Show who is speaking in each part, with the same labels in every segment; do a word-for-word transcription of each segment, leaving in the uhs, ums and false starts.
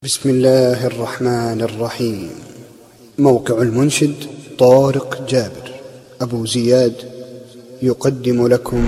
Speaker 1: بسم الله الرحمن الرحيم. موقع المنشد طارق جابر أبو زياد يقدم لكم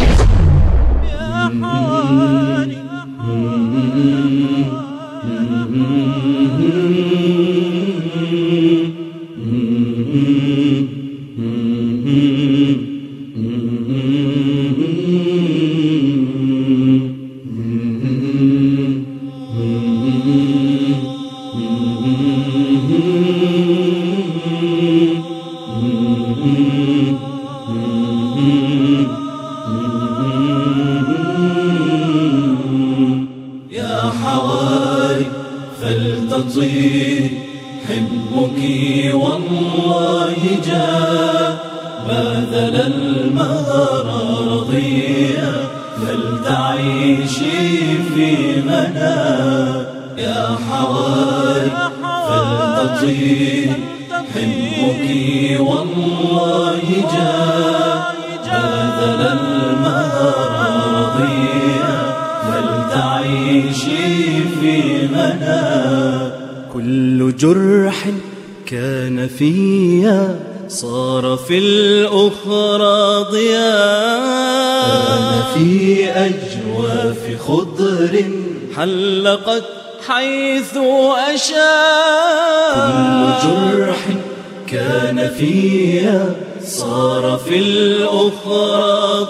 Speaker 2: يا حواري فلتطير حبك والله جاء باذل المهر رضيا فلتعيشي في منى. يا حواري فلتطير حبك والله جاء باذل المهر رضيا فلتعيشي في منى.
Speaker 3: كل جرح كان فيا صار في الأخرى ضياء،
Speaker 2: كان في أجواف خضر
Speaker 3: حلقت حيث أشاء.
Speaker 2: كل جرح كان فيا
Speaker 3: صار في الأخرى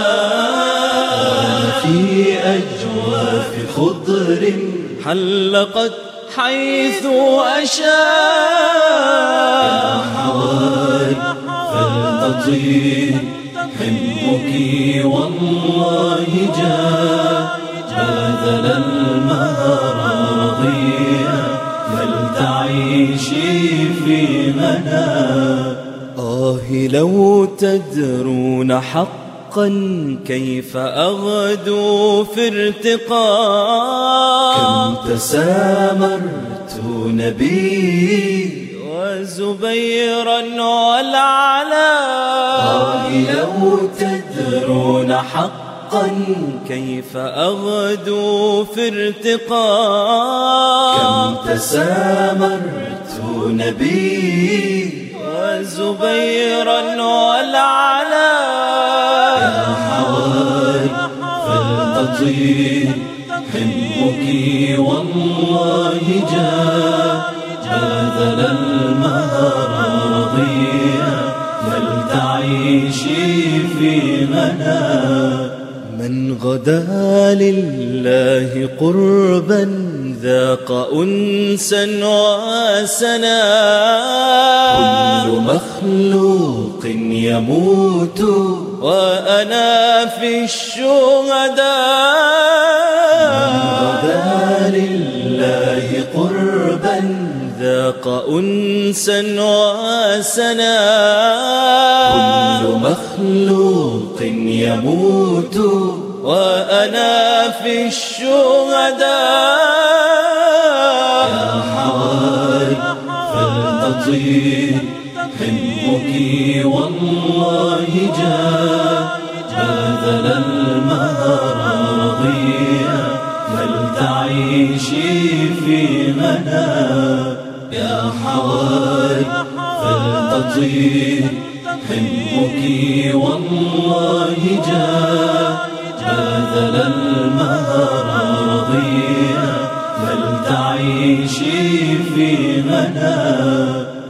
Speaker 3: ضياء،
Speaker 2: في أجواف خضر
Speaker 3: حلقت حيث أشاء.
Speaker 2: يا حواري فلتطير حبك والله جاء باذل المهر رضيا فلتعيشي في منى.
Speaker 3: آه لو تدرون حقا كيف أغدو في ارتقاء،
Speaker 2: كم تسامرت نبي
Speaker 3: وزبيرا والعلاء.
Speaker 2: آه لو تدرون حقا
Speaker 3: كيف أغدو في ارتقاء،
Speaker 2: كم تسامرت نبي
Speaker 3: وزبيرا والعلاء.
Speaker 2: يا حواري فلتطير حبك والله جاء باذل المهر رضيا فلتعيشي في منى.
Speaker 3: من غدا لله قربا ذاق أنسا وسنا.
Speaker 2: كل مخلوق يموت
Speaker 3: وأنا في الشهداء.
Speaker 2: من غدا لله قربا
Speaker 3: ذاق أنسا وسنا.
Speaker 2: كل مخلوق يموت
Speaker 3: وأنا في الشهداء.
Speaker 2: يا حواري فلتطير حبك والله جاء باذل المهر رضيا فلتعيشي في منى. يا حواري فلتطير حبك والله جاء باذل المهر رضيا فلتعيشي في منى.